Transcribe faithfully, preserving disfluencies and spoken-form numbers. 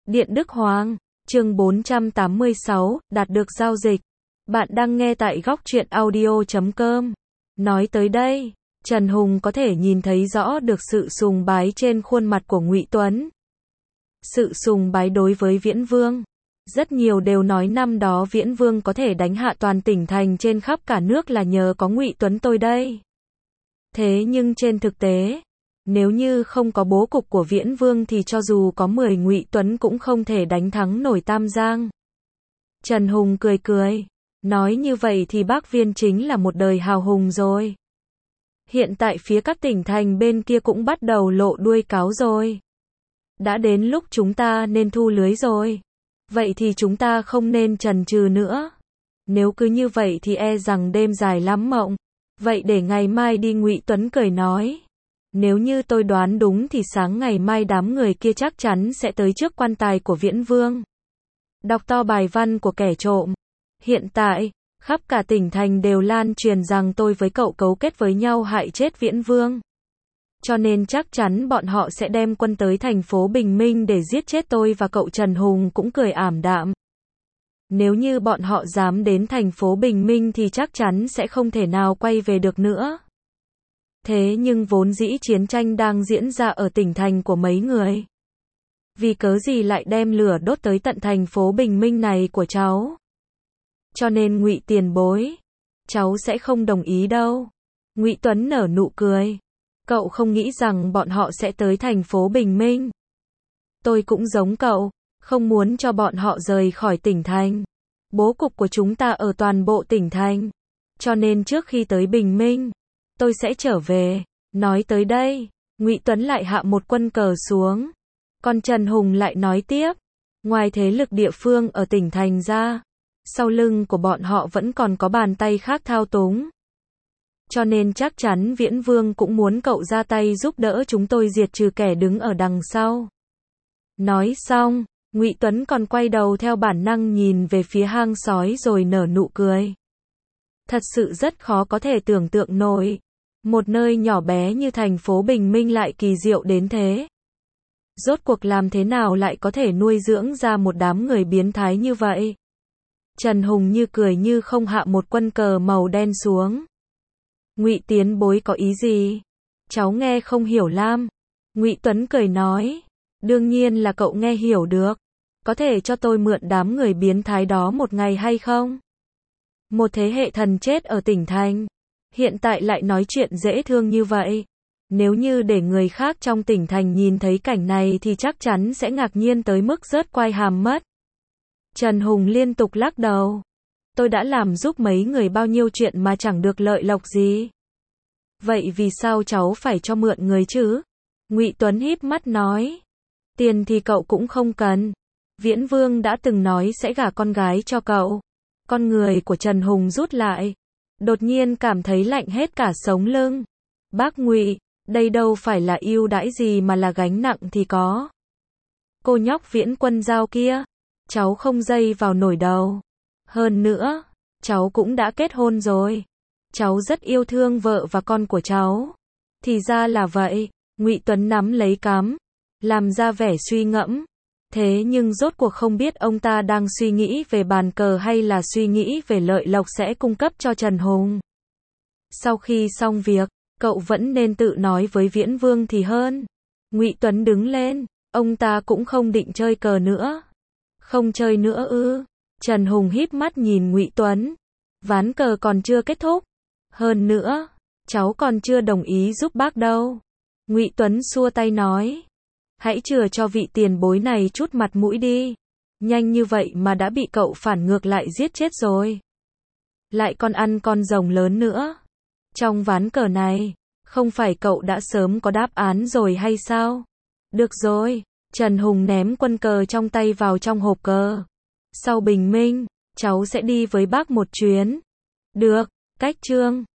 Điện Đức Hoàng, chương bốn trăm tám mươi sáu, đạt được giao dịch. Bạn đang nghe tại góc truyện audio chấm com. Nói tới đây, Trần Hùng có thể nhìn thấy rõ được sự sùng bái trên khuôn mặt của Ngụy Tuấn. Sự sùng bái đối với Viễn Vương. Rất nhiều đều nói năm đó Viễn Vương có thể đánh hạ toàn tỉnh thành trên khắp cả nước là nhờ có Ngụy Tuấn tôi đây. Thế nhưng trên thực tế, nếu như không có bố cục của Viễn Vương thì cho dù có mười Ngụy Tuấn cũng không thể đánh thắng nổi Tam Giang. Trần Hùng cười cười, nói như vậy thì Bác Viên chính là một đời hào hùng rồi. Hiện tại phía các tỉnh thành bên kia cũng bắt đầu lộ đuôi cáo rồi. Đã đến lúc chúng ta nên thu lưới rồi. Vậy thì chúng ta không nên chần chừ nữa. Nếu cứ như vậy thì e rằng đêm dài lắm mộng. Vậy để ngày mai đi, Ngụy Tuấn cười nói. Nếu như tôi đoán đúng thì sáng ngày mai đám người kia chắc chắn sẽ tới trước quan tài của Viễn Vương. Đọc to bài văn của kẻ trộm. Hiện tại, khắp cả tỉnh thành đều lan truyền rằng tôi với cậu cấu kết với nhau hại chết Viễn Vương. Cho nên chắc chắn bọn họ sẽ đem quân tới thành phố Bình Minh để giết chết tôi và cậu. Trần Hùng cũng cười ảm đạm. Nếu như bọn họ dám đến thành phố Bình Minh thì chắc chắn sẽ không thể nào quay về được nữa. Thế nhưng vốn dĩ chiến tranh đang diễn ra ở tỉnh thành của mấy người. Vì cớ gì lại đem lửa đốt tới tận thành phố Bình Minh này của cháu? Cho nên Ngụy tiền bối, cháu sẽ không đồng ý đâu. Ngụy Tuấn nở nụ cười. Cậu không nghĩ rằng bọn họ sẽ tới thành phố Bình Minh. Tôi cũng giống cậu, không muốn cho bọn họ rời khỏi tỉnh thành. Bố cục của chúng ta ở toàn bộ tỉnh thành. Cho nên trước khi tới Bình Minh, tôi sẽ trở về. Nói tới đây, Ngụy Tuấn lại hạ một quân cờ xuống. Còn Trần Hùng lại nói tiếp, ngoài thế lực địa phương ở tỉnh thành ra, sau lưng của bọn họ vẫn còn có bàn tay khác thao túng. Cho nên chắc chắn Viễn Vương cũng muốn cậu ra tay giúp đỡ chúng tôi diệt trừ kẻ đứng ở đằng sau. Nói xong, Ngụy Tuấn còn quay đầu theo bản năng nhìn về phía hang sói rồi nở nụ cười. Thật sự rất khó có thể tưởng tượng nổi. Một nơi nhỏ bé như thành phố Bình Minh lại kỳ diệu đến thế. Rốt cuộc làm thế nào lại có thể nuôi dưỡng ra một đám người biến thái như vậy? Trần Hùng như cười như không hạ một quân cờ màu đen xuống. Ngụy tiền bối có ý gì? Cháu nghe không hiểu lam. Ngụy Tuấn cười nói. Đương nhiên là cậu nghe hiểu được. Có thể cho tôi mượn đám người biến thái đó một ngày hay không? Một thế hệ thần chết ở tỉnh thành. Hiện tại lại nói chuyện dễ thương như vậy. Nếu như để người khác trong tỉnh thành nhìn thấy cảnh này thì chắc chắn sẽ ngạc nhiên tới mức rớt quai hàm mất. Trần Hùng liên tục lắc đầu. Tôi đã làm giúp mấy người bao nhiêu chuyện mà chẳng được lợi lộc gì. Vậy vì sao cháu phải cho mượn người chứ? Ngụy Tuấn híp mắt nói. Tiền thì cậu cũng không cần. Viễn Vương đã từng nói sẽ gả con gái cho cậu. Con người của Trần Hùng rút lại. Đột nhiên cảm thấy lạnh hết cả sống lưng. Bác Ngụy, đây đâu phải là ưu đãi gì mà là gánh nặng thì có. Cô nhóc Viễn Quân Giao kia, cháu không dây vào nổi đầu. Hơn nữa, cháu cũng đã kết hôn rồi. Cháu rất yêu thương vợ và con của cháu. Thì ra là vậy. Ngụy Tuấn nắm lấy cắm, làm ra vẻ suy ngẫm. Thế nhưng rốt cuộc không biết ông ta đang suy nghĩ về bàn cờ hay là suy nghĩ về lợi lộc sẽ cung cấp cho Trần Hùng. Sau khi xong việc, cậu vẫn nên tự nói với Viễn Vương thì hơn. Ngụy Tuấn đứng lên, ông ta cũng không định chơi cờ nữa. Không chơi nữa ư? Trần Hùng híp mắt nhìn Ngụy Tuấn. Ván cờ còn chưa kết thúc. Hơn nữa, cháu còn chưa đồng ý giúp bác đâu. Ngụy Tuấn xua tay nói. Hãy chừa cho vị tiền bối này chút mặt mũi đi. Nhanh như vậy mà đã bị cậu phản ngược lại giết chết rồi. Lại còn ăn con rồng lớn nữa. Trong ván cờ này, không phải cậu đã sớm có đáp án rồi hay sao? Được rồi, Trần Hùng ném quân cờ trong tay vào trong hộp cờ. Sau bình minh, cháu sẽ đi với bác một chuyến. Được, cách chương.